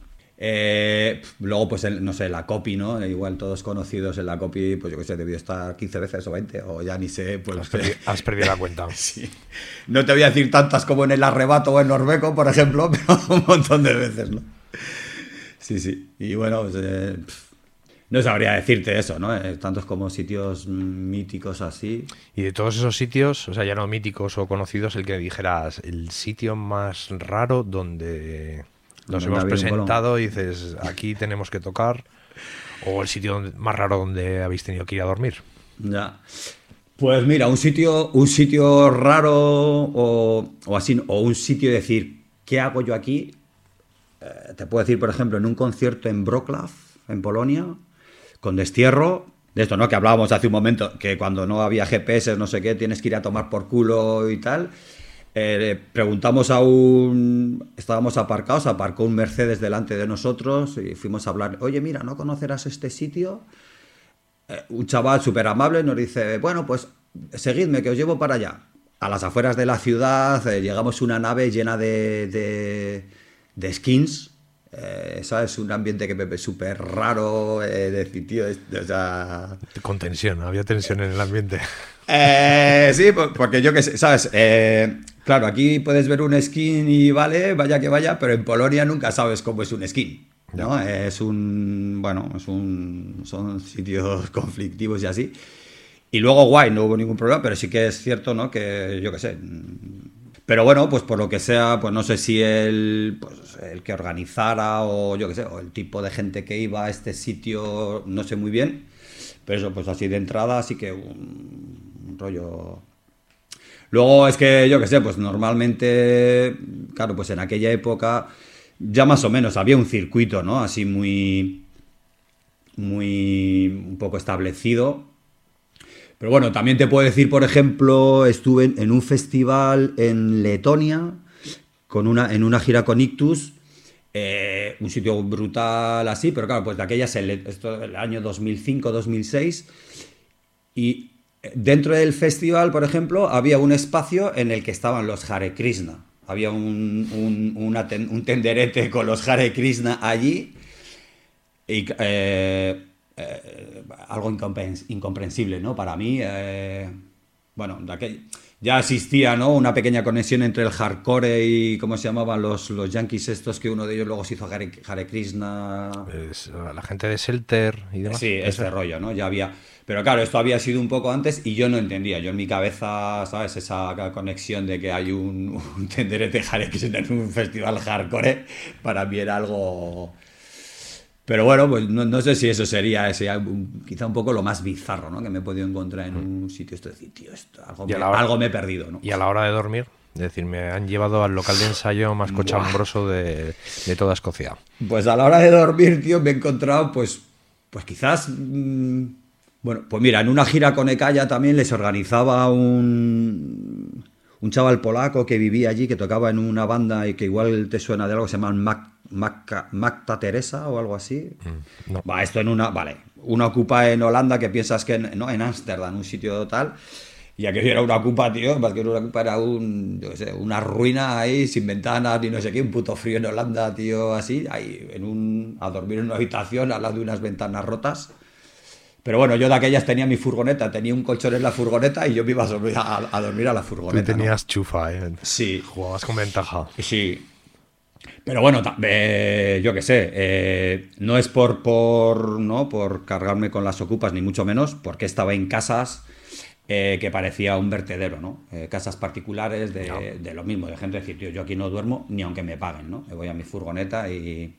Eh, luego, pues, el- no sé, la Copy, ¿no? Igual todos conocidos en la Copy, pues yo qué sé, debió estar quince veces o veinte, o ya ni sé, pues... Has perdi- has perdido la cuenta. Sí. No te voy a decir tantas como en El Arrebato o en Norbeco, por ejemplo, pero un montón de veces, ¿no? Sí, sí. Y bueno, pues, eh, pf, no sabría decirte eso, ¿no? Eh, tantos como sitios míticos así. Y de todos esos sitios, o sea, ya no míticos o conocidos, el que dijeras, el sitio más raro donde nos Donde hemos ha habido un presentado y dices, aquí tenemos que tocar, o el sitio donde- más raro donde habéis tenido que ir a dormir. Ya. Pues mira, un sitio, un sitio raro o, o así, o un sitio de decir, ¿qué hago yo aquí? Eh, te puedo decir, por ejemplo, en un concierto en Wrocław, en Polonia, con Destierro, de esto, ¿no? Que hablábamos hace un momento, que cuando no había G P S, no sé qué, tienes que ir a tomar por culo y tal. Eh, preguntamos a un... Estábamos aparcados, aparcó un Mercedes delante de nosotros y fuimos a hablar. Oye, mira, ¿no conocerás este sitio? Eh, un chaval súper amable nos dice, bueno, pues seguidme, que os llevo para allá. A las afueras de la ciudad eh, llegamos a una nave llena de, de, de skins. Eh, ¿Sabes? Un ambiente que me súper raro, eh, de decir, tío, es- o sea... Con tensión, había tensión en el ambiente. Eh, sí, po- porque yo que sé, ¿sabes? Eh, claro, aquí puedes ver un skin y vale, vaya que vaya, pero en Polonia nunca sabes cómo es un skin, ¿no? Es un, bueno, es un, son sitios conflictivos y así. Y luego guay, no hubo ningún problema, pero sí que es cierto, ¿no? Que yo qué sé. Pero bueno, pues por lo que sea, pues no sé si el, pues, el que organizara o yo qué sé, o el tipo de gente que iba a este sitio, no sé muy bien. Pero eso, pues así de entrada, así que un, un rollo... Luego es que, yo qué sé, pues normalmente, claro, pues en aquella época ya más o menos había un circuito, ¿no? Así muy, muy, un poco establecido. Pero bueno, también te puedo decir, por ejemplo, estuve en, en un festival en Letonia, con una, en una gira con Ictus, eh, un sitio brutal así, pero claro, pues de aquellas, el, esto el año dos mil cinco dos mil seis, y dentro del festival, por ejemplo, había un espacio en el que estaban los Hare Krishna. Había un, un, una ten, un tenderete con los Hare Krishna allí. Y, eh, eh, algo incomprens- incomprensible, ¿no? Para mí, eh, bueno, de aquel, ya existía, ¿no? Una pequeña conexión entre el hardcore y, ¿cómo se llamaban los, los yankees estos? Que uno de ellos luego se hizo Hare, Hare Krishna. Pues, la gente de Shelter y demás. Sí, este rollo, ¿no? Ya había... Pero claro, esto había sido un poco antes y yo no entendía. Yo en mi cabeza, ¿sabes? Esa conexión de que hay un, un tenderete Hare Krishna en un festival hardcore, para mí era algo... Pero bueno, pues no, no sé si eso sería ese, un, quizá un poco lo más bizarro, ¿no? Que me he podido encontrar en un sitio. Esto decir, tío, esto, algo, me, hora, algo me he perdido, ¿no? Y a la hora de dormir, es decir, me han llevado al local de ensayo más cochambroso de, de toda Escocia. Pues a la hora de dormir, tío, me he encontrado, pues, pues quizás... Mmm, bueno, pues mira, en una gira con Ekaya también les organizaba un... un chaval polaco que vivía allí, que tocaba en una banda y que igual te suena de algo que se llama Mac, Mac, Magta Teresa o algo así. Mm, no. Va, esto en una... Vale, una ocupa en Holanda que piensas que en, no, en Ámsterdam, un sitio tal, y aquello era una ocupa, tío, más que una ocupa era un, yo qué sé, una ruina ahí, sin ventanas ni no sé qué, un puto frío en Holanda, tío, así, ahí, en un, a dormir en una habitación al lado de unas ventanas rotas. Pero bueno, yo de aquellas tenía mi furgoneta, tenía un colchón en la furgoneta y yo me iba a, a, a dormir a la furgoneta. Tú tenías, ¿no?, chufa, ¿eh? Sí. Jugabas con ventaja. Sí. Pero bueno, eh, yo qué sé, eh, no es por, por, ¿no? por cargarme con las ocupas, ni mucho menos, porque estaba en casas eh, que parecía un vertedero, ¿no? Eh, casas particulares de, no. de lo mismo, de gente decir, tío, yo aquí no duermo ni aunque me paguen, ¿no? Me voy a mi furgoneta y...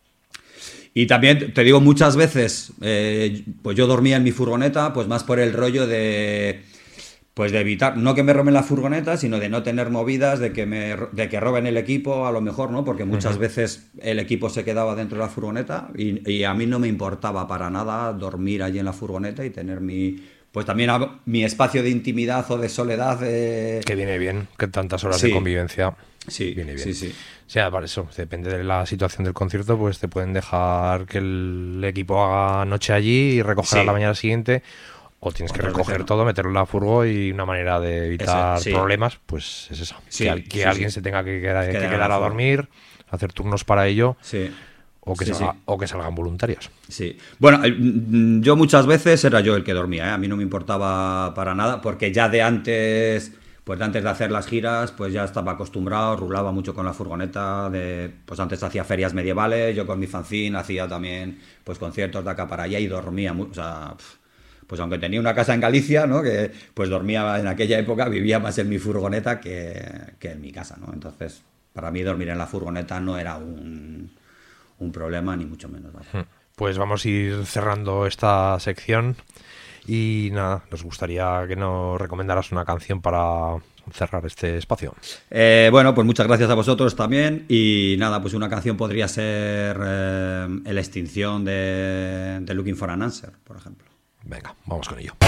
Y también, te digo, muchas veces, eh, pues yo dormía en mi furgoneta, pues más por el rollo de... Pues de evitar, no que me roben la furgoneta, sino de no tener movidas, de que me de que roben el equipo, a lo mejor, ¿no? Porque muchas uh-huh. veces el equipo se quedaba dentro de la furgoneta y, y a mí no me importaba para nada dormir allí en la furgoneta y tener mi... Pues también mi espacio de intimidad o de soledad. Eh... Que viene bien, que tantas horas sí. de convivencia. Sí, viene bien. sí, sí. O sea, para eso, depende de la situación del concierto, pues te pueden dejar que el equipo haga noche allí y recoger sí. a la mañana siguiente. O tienes Otra que recoger no. todo, meterlo en la furgo y una manera de evitar Ese, sí. problemas, pues es esa. Sí, que que sí, alguien sí. se tenga que quedar, que quedar, quedar a dormir, hacer turnos para ello, sí. o, que sí, salga, sí. o que salgan voluntarios. Sí. Bueno, yo muchas veces era yo el que dormía, ¿eh? A mí no me importaba para nada, porque ya de antes... Pues antes de hacer las giras, pues ya estaba acostumbrado, rulaba mucho con la furgoneta, de, pues antes hacía ferias medievales, yo con mi fanzine hacía también pues conciertos de acá para allá y dormía mucho, o sea, pues aunque tenía una casa en Galicia, ¿no? Que pues dormía en aquella época, vivía más en mi furgoneta que, que en mi casa, ¿no? Entonces, para mí dormir en la furgoneta no era un, un problema, ni mucho menos, ¿vale? Pues vamos a ir cerrando esta sección. Y nada, nos gustaría que nos recomendaras una canción para cerrar este espacio. Eh, bueno, pues muchas gracias a vosotros también. Y nada, pues una canción podría ser eh, El Extinción de, de Looking for an Answer, por ejemplo. Venga, vamos con ello.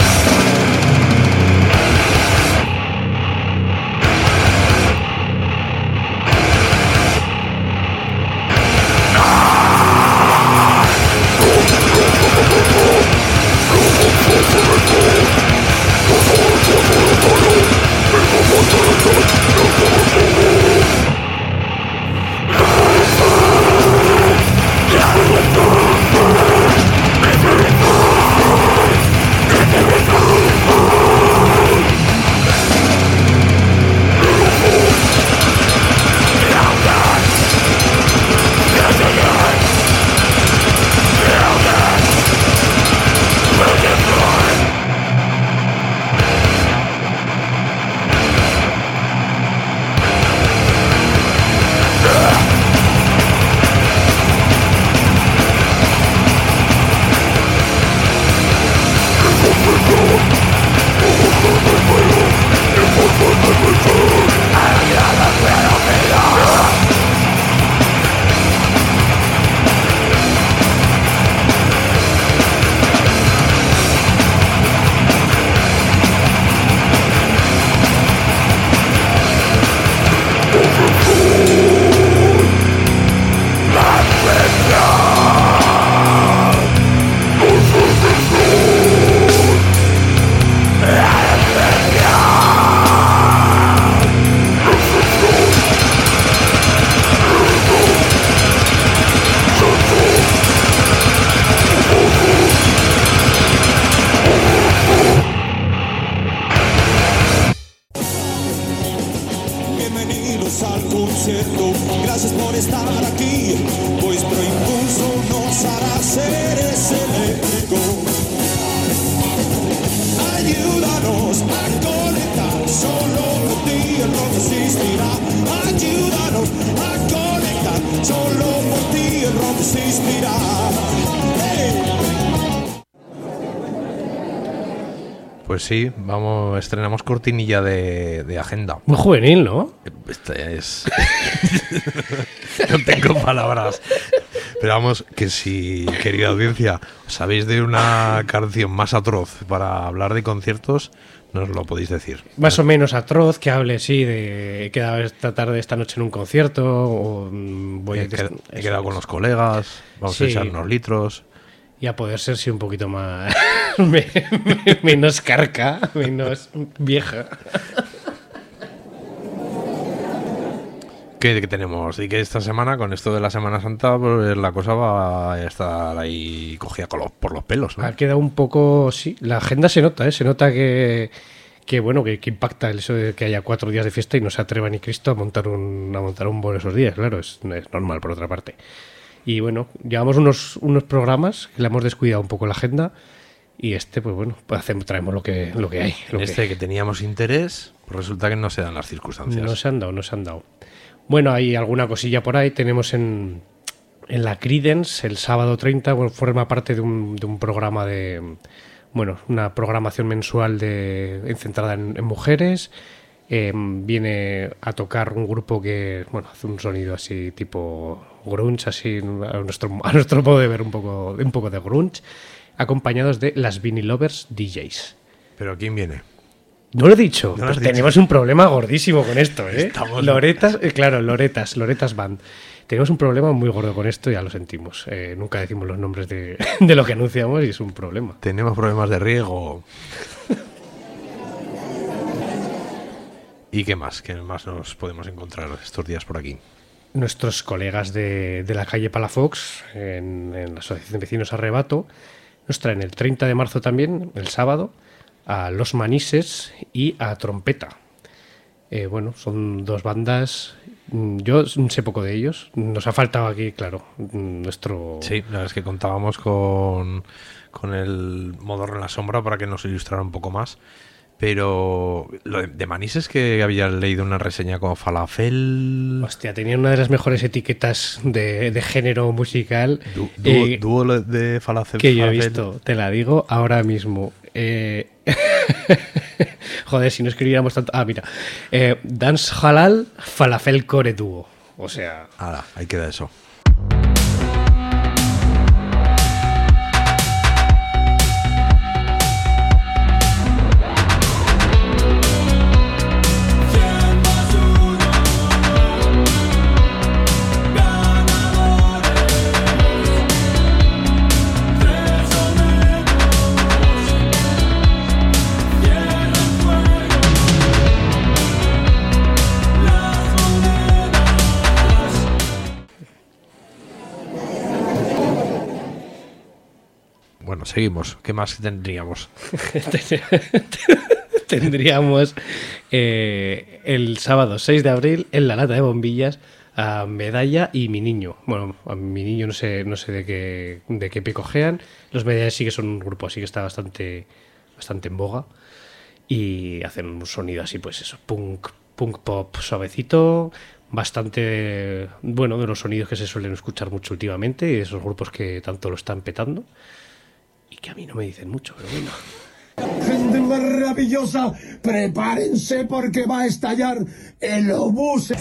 We'll be right back. inspirar. Pues sí, vamos, estrenamos cortinilla de, de agenda. Muy juvenil, ¿no? Este es... no tengo palabras. Pero vamos, que si, querida audiencia, sabéis de una canción más atroz para hablar de conciertos, nos lo podéis decir. Más o menos atroz, que hable, sí, de he quedado esta tarde, esta noche en un concierto, o mm, voy He, a... qued- he quedado con los colegas, vamos Sí. a echar unos litros. Y a poder ser, sí, un poquito más... me- me- menos carca, menos vieja. ¿Qué, qué tenemos? Y que esta semana, con esto de la Semana Santa, pues la cosa va a estar ahí cogida con los- por los pelos, ¿no? Ha quedado un poco, sí, la agenda se nota, ¿eh? Se nota que, que bueno, que, que impacta el eso de que haya cuatro días de fiesta y no se atreva ni Cristo a montar un, a montar un bolo esos días, claro, es, es normal por otra parte. Y bueno, llevamos unos, unos programas que le hemos descuidado un poco la agenda y este, pues bueno, pues hacemos, traemos lo que, lo que hay. Lo En este que teníamos interés, pues resulta que no se dan las circunstancias. No se han dado, no se han dado. Bueno, hay alguna cosilla por ahí. Tenemos en, en la Creedence el sábado treinta, bueno, forma parte de un, de un programa de, bueno, una programación mensual de, centrada en, en mujeres. Eh, viene a tocar un grupo que, bueno, hace un sonido así tipo grunge, así a nuestro, a nuestro modo de ver un poco, un poco de grunge, acompañados de las Vinyl Lovers D Js. ¿Pero quién viene? No lo he dicho, No lo pues has dicho. tenemos un problema gordísimo con esto, ¿eh? Estamos- Loretas, eh, claro, Loretas, Loretas Band. Tenemos un problema muy gordo con esto, ya lo sentimos. Eh, nunca decimos los nombres de, de lo que anunciamos y es un problema. Tenemos problemas de riego. ¿Y qué más? ¿Qué más nos podemos encontrar estos días por aquí? Nuestros colegas de, de la calle Palafox, en, en la Asociación de Vecinos Arrebato, nos traen el treinta de marzo también, el sábado, a Los Manises y a Trompeta. Eh, bueno, son dos bandas. mm, Yo sé poco de ellos. Nos ha faltado aquí, claro, mm, nuestro... Sí, la verdad es que contábamos con, con el Modorro en la sombra para que nos ilustrara un poco más. Pero lo de, de Manises, que había leído una reseña como Falafel. Hostia, tenían una de las mejores etiquetas de, de género musical Du- eh, dúo, dúo de Falafel. que yo he Falafel. visto. Te la digo ahora mismo. Eh, joder, si no escribiéramos tanto... Ah, mira. Eh, Dance Halal Falafel Core Dúo. O sea... Ahora, ahí queda eso. Bueno, seguimos. ¿Qué más tendríamos? Tendríamos eh, el sábado seis de abril en la lata de bombillas a Medalla y Mi Niño. Bueno, a Mi Niño no sé, no sé de qué de qué picojean. Los Medallas sí que son un grupo así que está bastante, bastante en boga. Y hacen un sonido así, pues eso, punk, punk pop suavecito, bastante bueno, de los sonidos que se suelen escuchar mucho últimamente y de esos grupos que tanto lo están petando. Y que a mí no me dicen mucho, pero bueno. Gente maravillosa, prepárense porque va a estallar el obús.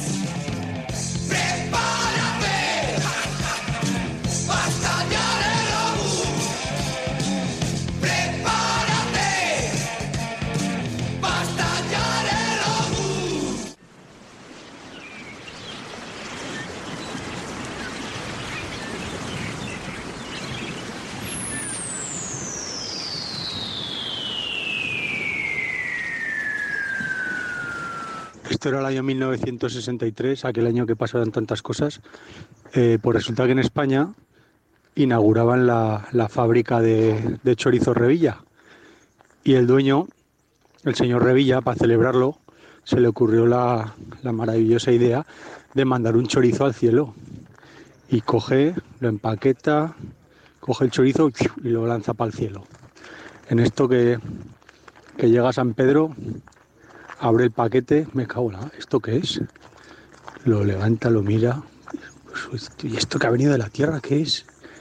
Esto era el año mil novecientos sesenta y tres, aquel año que pasaron tantas cosas. Eh, pues resulta que en España inauguraban la, la fábrica de, de chorizo Revilla. Y el dueño, el señor Revilla, para celebrarlo, se le ocurrió la, la maravillosa idea de mandar un chorizo al cielo. Y coge, lo empaqueta, coge el chorizo y lo lanza para el cielo. En esto que, que llega a San Pedro, abre el paquete, me cago en la... ¿Esto qué es? Lo levanta, lo mira. Pues, ¿y esto que ha venido de la tierra qué es?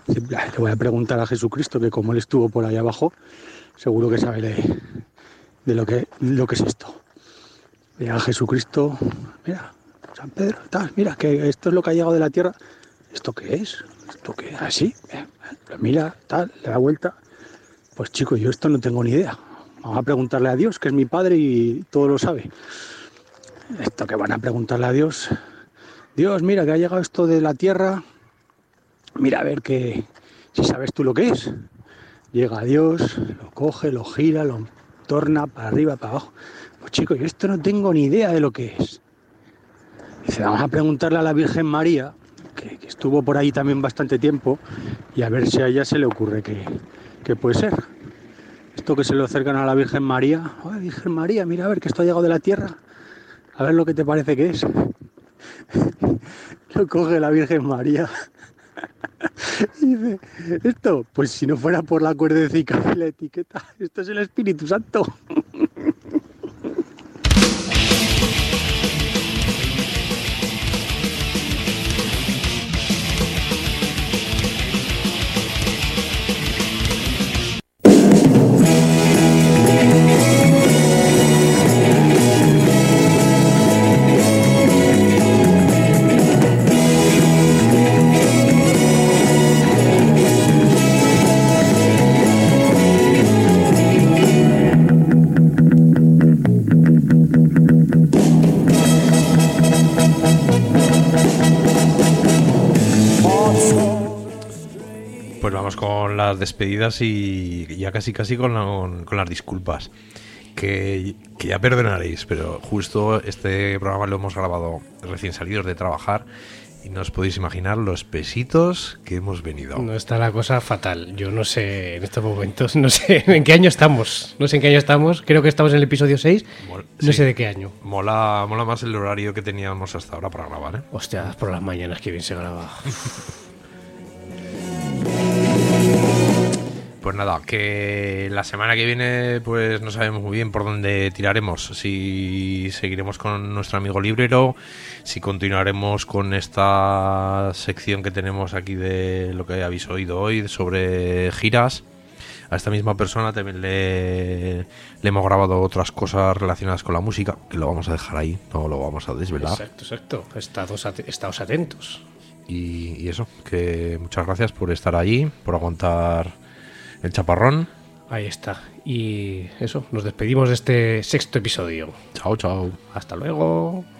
Le voy a preguntar a Jesucristo, que como él estuvo por ahí abajo, seguro que sabe de, de lo, que, lo que es esto. Mira, Jesucristo, mira, San Pedro, tal, mira, que esto es lo que ha llegado de la tierra. ¿Esto qué es? ¿Esto qué es? Así, eh, lo mira, tal, le da vuelta. Pues chico, yo esto no tengo ni idea. Vamos a preguntarle a Dios, que es mi padre y todo lo sabe. Esto que van a preguntarle a Dios. Dios, mira, que ha llegado esto de la tierra. Mira, a ver que si sabes tú lo que es. Llega Dios, lo coge, lo gira, lo torna para arriba, para abajo. Pues chico, yo esto no tengo ni idea de lo que es. Dice, vamos a preguntarle a la Virgen María, que, que estuvo por ahí también bastante tiempo, y a ver si a ella se le ocurre que, que puede ser. Esto que se lo acercan a la Virgen María. Ay, Virgen María, mira a ver que esto ha llegado de la tierra. A ver lo que te parece que es. Lo coge la Virgen María. Y dice, esto, pues si no fuera por la cuerdecica y la etiqueta, esto es el Espíritu Santo. Con las despedidas y ya casi casi con, la, con, con las disculpas que, que ya perdonaréis, pero justo este programa lo hemos grabado recién salidos de trabajar y no os podéis imaginar los pesitos que hemos venido. No, está la cosa fatal. Yo no sé en estos momentos, no sé en qué año estamos. No sé en qué año estamos. Creo que estamos en el episodio seis. Mol, no sí. sé de qué año. Mola, mola más el horario que teníamos hasta ahora para grabar, ¿eh? Hostia, por las mañanas que bien se graba. Pues nada, que la semana que viene pues no sabemos muy bien por dónde tiraremos. Si seguiremos con nuestro amigo librero, si continuaremos con esta sección que tenemos aquí de lo que habéis oído hoy sobre giras. A esta misma persona también le, le hemos grabado otras cosas relacionadas con la música, que lo vamos a dejar ahí, no lo vamos a desvelar. Exacto, exacto. Estados, at- estados atentos. Y, y eso, que muchas gracias por estar allí, por aguantar el chaparrón. Ahí está. Y eso, nos despedimos de este sexto episodio. Chao, chao. Hasta luego.